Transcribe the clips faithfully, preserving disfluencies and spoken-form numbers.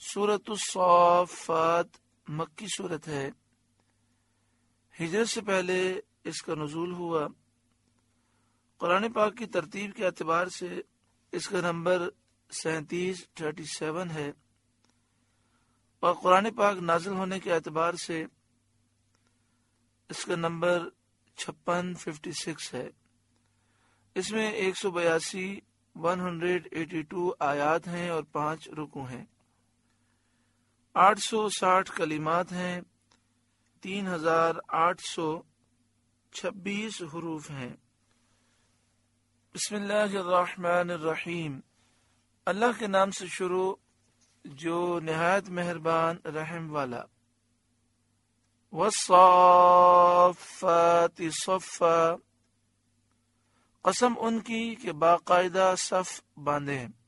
سورۃ الصافات مکی سورت ہے، ہجرت سے پہلے اس کا نزول ہوا۔ قرآن پاک کی ترتیب کے اعتبار سے اس کا نمبر سینتیس تھرٹی سیون ہے، اور قرآن پاک نازل ہونے کے اعتبار سے اس کا نمبر چھپن ففٹی سکس ہے۔ اس میں ایک سو بیاسی ون ہنڈریڈ ایٹی ٹو آیات ہیں اور پانچ رکوع ہیں، آٹھ سو ساٹھ کلمات ہیں، تین ہزار آٹھ سو چھبیس حروف ہیں۔ بسم اللہ الرحمن الرحیم، اللہ کے نام سے شروع جو نہایت مہربان رحم والا۔ والصافات صفا، قسم ان کی کہ باقاعدہ صف باندھے ہیں۔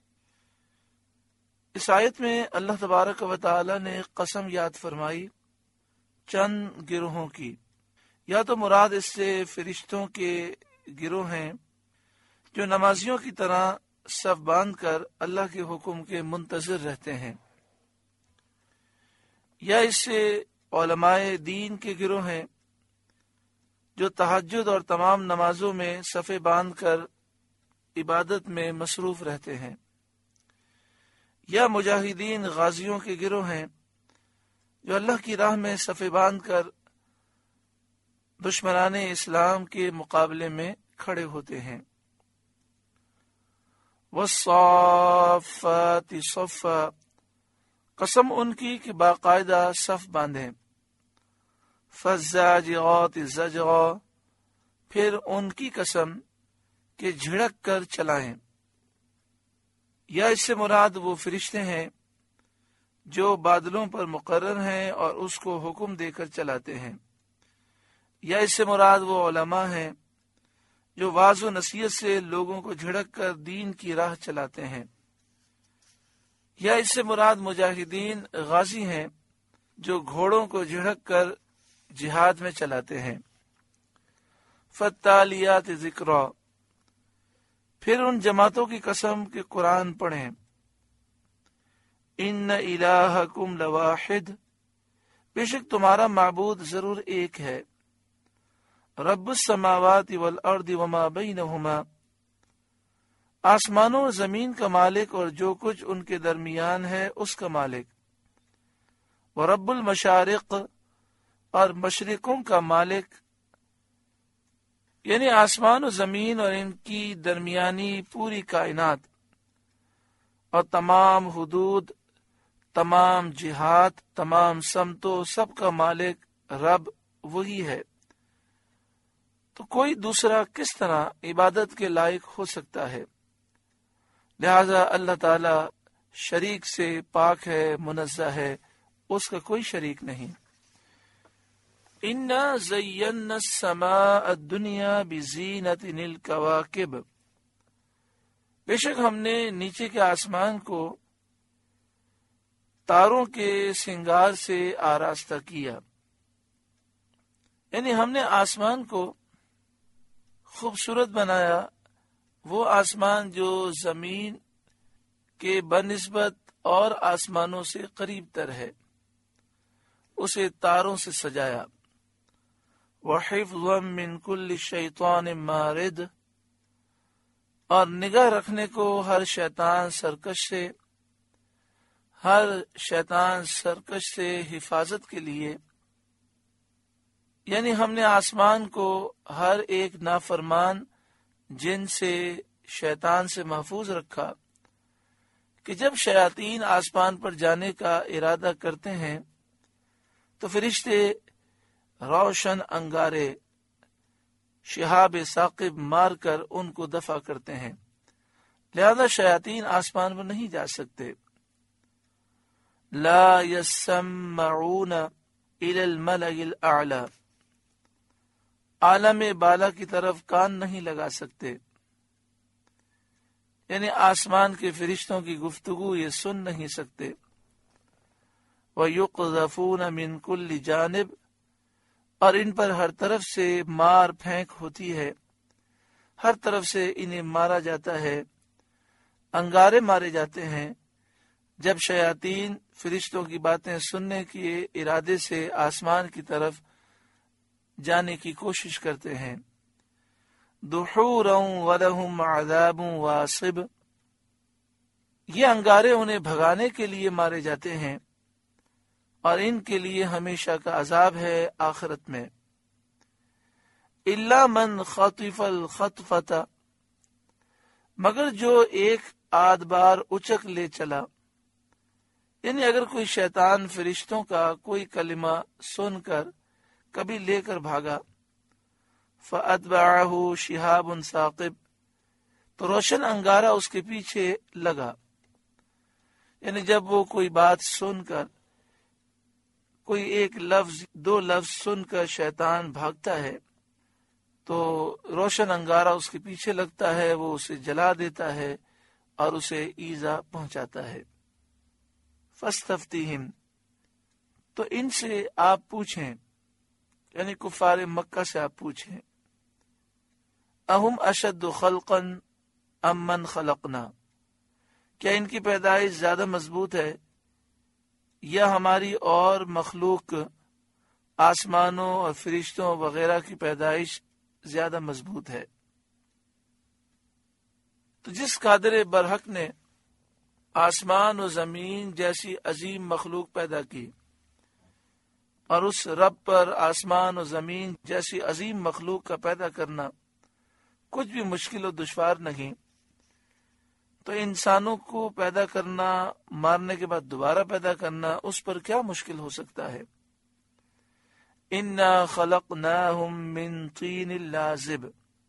اس آیت میں اللہ تبارک و تعالی نے قسم یاد فرمائی چند گروہوں کی، یا تو مراد اس سے فرشتوں کے گروہ ہیں جو نمازیوں کی طرح صف باندھ کر اللہ کے حکم کے منتظر رہتے ہیں، یا اس سے علماء دین کے گروہ ہیں جو تہجد اور تمام نمازوں میں صفیں باندھ کر عبادت میں مصروف رہتے ہیں، یا مجاہدین غازیوں کے گروہ ہیں جو اللہ کی راہ میں صفیں باندھ کر دشمنان اسلام کے مقابلے میں کھڑے ہوتے ہیں۔ والصافات صفا، قسم ان کی کہ باقاعدہ صف باندھیں۔ فالزاجرات زجرا، پھر ان کی قسم کہ جھڑک کر چلائیں، یا اس سے مراد وہ فرشتے ہیں جو بادلوں پر مقرر ہیں اور اس کو حکم دے کر چلاتے ہیں، یا اس سے مراد وہ علماء ہیں جو واعظ و نصیحت سے لوگوں کو جھڑک کر دین کی راہ چلاتے ہیں، یا اس سے مراد مجاہدین غازی ہیں جو گھوڑوں کو جھڑک کر جہاد میں چلاتے ہیں۔ فالتالیات ذکرا، پھر ان جماعتوں کی قسم کہ قرآن پڑھیں۔ ان الہکم لواحد، بے شک تمہارا معبود ضرور ایک ہے۔ رب السماوات والارض وما بینہما، آسمانوں اور زمین کا مالک اور جو کچھ ان کے درمیان ہے اس کا مالک۔ ورب المشارق، اور مشرقوں کا مالک، یعنی آسمان و زمین اور ان کی درمیانی پوری کائنات اور تمام حدود، تمام جہات، تمام سمتوں، سب کا مالک رب وہی ہے، تو کوئی دوسرا کس طرح عبادت کے لائق ہو سکتا ہے؟ لہذا اللہ تعالی شریک سے پاک ہے، منزہ ہے، اس کا کوئی شریک نہیں۔ اِنَّا زَيَّنَّا السَّمَاءَ الدُّنْيَا بِزِينَةٍ الْكَوَاكِبِ، بے شک ہم نے نیچے کے آسمان کو تاروں کے سنگار سے آراستہ کیا، یعنی ہم نے آسمان کو خوبصورت بنایا، وہ آسمان جو زمین کے بنسبت اور آسمانوں سے قریب تر ہے، اسے تاروں سے سجایا۔ وَحِفْظًا مِّن كُلِّ شَيْطَانٍ مَارِدٍ، اور نگاہ رکھنے کو ہر شیطان سرکش سے، ہر شیطان سرکش سے حفاظت کے لیے، یعنی ہم نے آسمان کو ہر ایک نافرمان جن سے، شیطان سے محفوظ رکھا کہ جب شیاطین آسمان پر جانے کا ارادہ کرتے ہیں تو فرشتے روشن انگارے شہاب ثاقب مار کر ان کو دفع کرتے ہیں، لہذا شیاطین آسمان پر نہیں جا سکتے۔ لا يسمعون الى الملأ الاعلی، عالم بالا کی طرف کان نہیں لگا سکتے، یعنی آسمان کے فرشتوں کی گفتگو یہ سن نہیں سکتے۔ وَيُقْذَفُونَ مِن كُلِّ جانب، اور ان پر ہر طرف سے مار پھینک ہوتی ہے، ہر طرف سے انہیں مارا جاتا ہے، انگارے مارے جاتے ہیں۔ جب شیاطین فرشتوں کی باتیں سننے کے ارادے سے آسمان کی طرف جانے کی کوشش کرتے ہیں. دحورا ولہم عذاب واصب، یہ انگارے انہیں بھگانے کے لیے مارے جاتے ہیں اور ان کے لیے ہمیشہ کا عذاب ہے آخرت میں. الا من خطف الخطفۃ، مگر جو ایک آدھ بار اچک لے چلا، یعنی اگر کوئی شیطان فرشتوں کا کوئی کلمہ سن کر کبھی لے کر بھاگا، فَأَتْبَعَهُ شِهَابٌ ثَاقِبٌ، تو روشن انگارہ اس کے پیچھے لگا. یعنی جب وہ کوئی بات سن کر، کوئی ایک لفظ دو لفظ سن کر شیطان بھاگتا ہے تو روشن انگارہ اس کے پیچھے لگتا ہے، وہ اسے جلا دیتا ہے اور اسے ایذا پہنچاتا ہے. فَاسْتَفْتِهِمْ، تو ان سے آپ پوچھیں، یعنی کفار مکہ سے آپ پوچھیں، اہم اشد خلقا ام من خلقنا، کیا ان کی پیدائش زیادہ مضبوط ہے یا ہماری اور مخلوق آسمانوں اور فرشتوں وغیرہ کی پیدائش زیادہ مضبوط ہے. تو جس قادر برحق نے آسمان و زمین جیسی عظیم مخلوق پیدا کی، اور اس رب پر آسمان و زمین جیسی عظیم مخلوق کا پیدا کرنا کچھ بھی مشکل و دشوار نہیں، تو انسانوں کو پیدا کرنا، مارنے کے بعد دوبارہ پیدا کرنا، اس پر کیا مشکل ہو سکتا ہے. انا خلقناہم من طین لازب،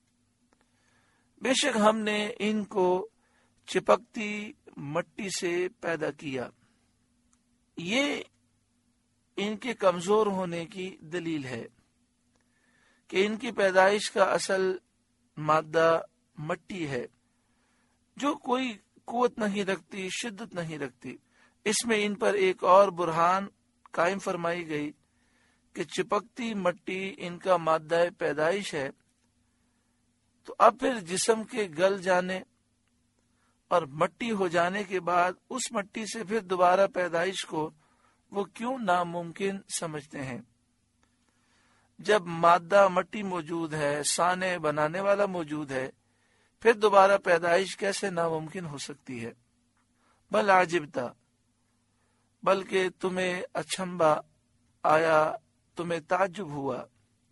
بے شک ہم نے ان کو چپکتی مٹی سے پیدا کیا. یہ ان کے کمزور ہونے کی دلیل ہے کہ ان کی پیدائش کا اصل مادہ مٹی ہے، جو کوئی قوت نہیں رکھتی، شدت نہیں رکھتی. اس میں ان پر ایک اور برہان قائم فرمائی گئی کہ چپکتی مٹی ان کا مادہ پیدائش ہے، تو اب پھر جسم کے گل جانے اور مٹی ہو جانے کے بعد اس مٹی سے پھر دوبارہ پیدائش کو وہ کیوں ناممکن سمجھتے ہیں. جب مادہ مٹی موجود ہے، سانے بنانے والا موجود ہے، پھر دوبارہ پیدائش کیسے ناممکن ہو سکتی ہے. بل عجبتا، بلکہ تمہیں اچھمبا آیا، تمہیں تعجب ہوا،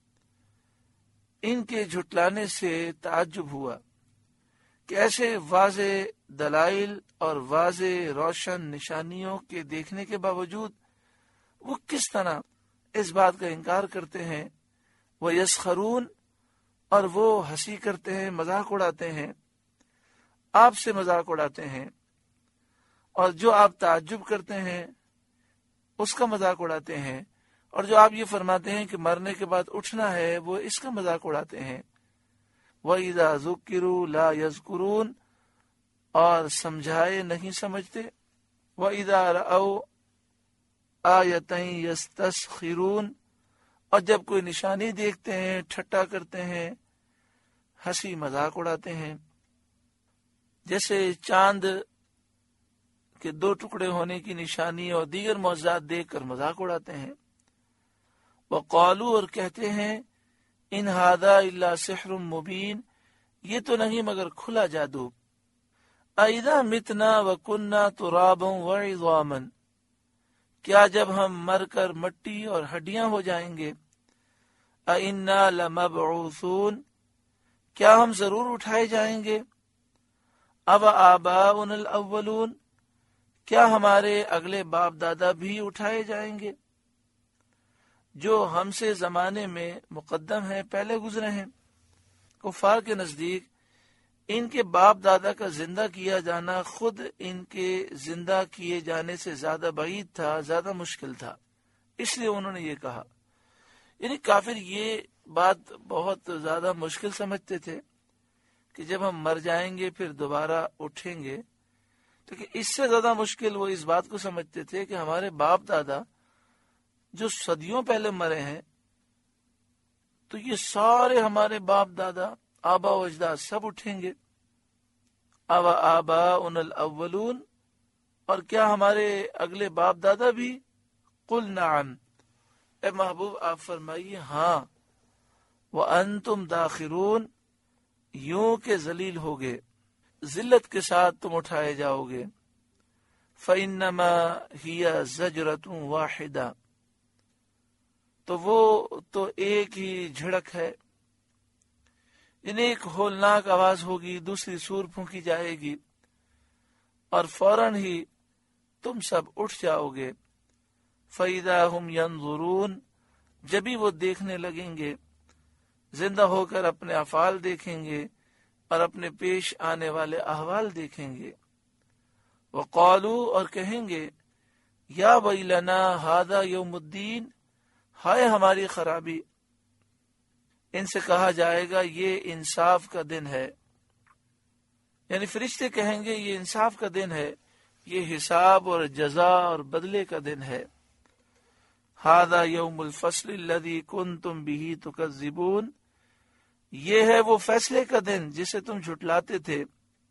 ان کے جھٹلانے سے تعجب ہوا کہ ایسے واضح دلائل اور واضح روشن نشانیوں کے دیکھنے کے باوجود وہ کس طرح اس بات کا انکار کرتے ہیں. وہ یسخرون، اور وہ ہنسی کرتے ہیں، مذاق اڑاتے ہیں، آپ سے مذاق اڑاتے ہیں، اور جو آپ تعجب کرتے ہیں اس کا مذاق اڑاتے ہیں، اور جو آپ یہ فرماتے ہیں کہ مرنے کے بعد اٹھنا ہے وہ اس کا مذاق اڑاتے ہیں. وَإِذَا ذُكِّرُوا لَا يَذْكُرُونَ، اور سمجھائے نہیں سمجھتے. وَإِذَا رَأَوْا آیَةً يَسْتَسْخِرُونَ، اور جب کوئی نشانی دیکھتے ہیں ٹھٹا کرتے ہیں، ہنسی مذاق اڑاتے ہیں. جیسے چاند کے دو ٹکڑے ہونے کی نشانی اور دیگر معجزات دیکھ کر مذاق اڑاتے ہیں. وَقَالُوا، اور کہتے ہیں، ان هَذَا إِلَّا سِحْرٌ مُبِينٌ، یہ تو نہیں مگر کھلا جادو. اَإِذَا مِتْنَا وَكُنَّا تُرَابًا وَعِظَامًا، کیا جب ہم مر کر مٹی اور ہڈیاں ہو جائیں گے. اَإِنَّا لَمَبْعُوثُونَ، کیا ہم ضرور اٹھائے جائیں گے. اب آباؤنا الاولون، کیا ہمارے اگلے باپ دادا بھی اٹھائے جائیں گے، جو ہم سے زمانے میں مقدم ہیں، پہلے گزرے ہیں. کفار کے نزدیک ان کے باپ دادا کا زندہ کیا جانا خود ان کے زندہ کیے جانے سے زیادہ بعید تھا، زیادہ مشکل تھا، اس لیے انہوں نے یہ کہا. یعنی کافر یہ بات بہت زیادہ مشکل سمجھتے تھے کہ جب ہم مر جائیں گے پھر دوبارہ اٹھیں گے. تو کہ اس سے زیادہ مشکل وہ اس بات کو سمجھتے تھے کہ ہمارے باپ دادا جو صدیوں پہلے مرے ہیں، تو یہ سارے ہمارے باپ دادا، آبا و اجداد سب اٹھیں گے. اب آباؤنا الاولون، اور کیا ہمارے اگلے باپ دادا بھی؟ قل نعم، اے محبوب آپ فرمائیے ہاں، وَأَنْتُمْ دَاخِرُونَ، یوں کہ ذلیل ہوگے، ذلت کے ساتھ تم اٹھائے جاؤ گے۔ فَإِنَّمَا هِيَ زَجْرَةٌ وَاحِدَةٌ، تو وہ تو ایک ہی جھڑک ہے، یعنی ایک ہولناک آواز ہوگی، دوسری سور پھونکی جائے گی اور فوراً ہی تم سب اٹھ جاؤ گے۔ فَإِذَا هُمْ يَنظُرُونَ، جبھی وہ دیکھنے لگیں گے، زندہ ہو کر اپنے افعال دیکھیں گے اور اپنے پیش آنے والے احوال دیکھیں گے۔ وَقَالُوا، اور کہیں گے، یا ویلنا ھذا یوم الدین، ہائے ہماری خرابی۔ ان سے کہا جائے گا یہ انصاف کا دن ہے، یعنی فرشتے کہیں گے یہ انصاف کا دن ہے، یہ حساب اور جزا اور بدلے کا دن ہے۔ ھذا یوم الفصل الذی کنتم بہ تکذبون، یہ ہے وہ فیصلے کا دن جسے تم جھٹلاتے تھے،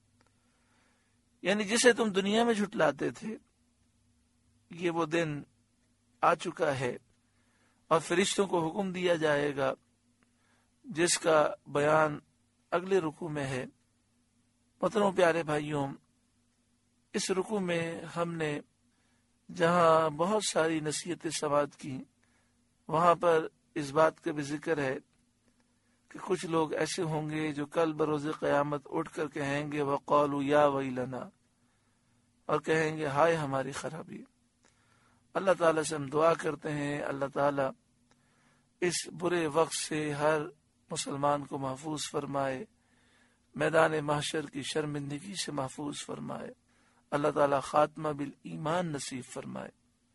یعنی جسے تم دنیا میں جھٹلاتے تھے۔ یہ وہ دن آ چکا ہے، اور فرشتوں کو حکم دیا جائے گا جس کا بیان اگلے رکوع میں ہے۔ محترم پیارے بھائیوں، اس رکوع میں ہم نے جہاں بہت ساری نصیحتیں سماعت کی، وہاں پر اس بات کا بھی ذکر ہے کہ کچھ لوگ ایسے ہوں گے جو کل بروز قیامت اٹھ کر کہیں گے وَقَالُوا یا ویلنا، اور کہیں گے ہائے ہماری خرابی۔ اللہ تعالیٰ سے ہم دعا کرتے ہیں اللہ تعالیٰ اس برے وقت سے ہر مسلمان کو محفوظ فرمائے، میدان محشر کی شرمندگی سے محفوظ فرمائے، اللہ تعالیٰ خاتمہ بالایمان نصیب فرمائے۔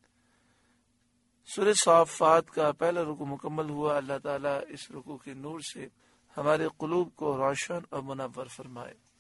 سورہ صافات کا پہلا رکوع مکمل ہوا، اللہ تعالیٰ اس رکوع کے نور سے ہمارے قلوب کو روشن اور منور فرمائے۔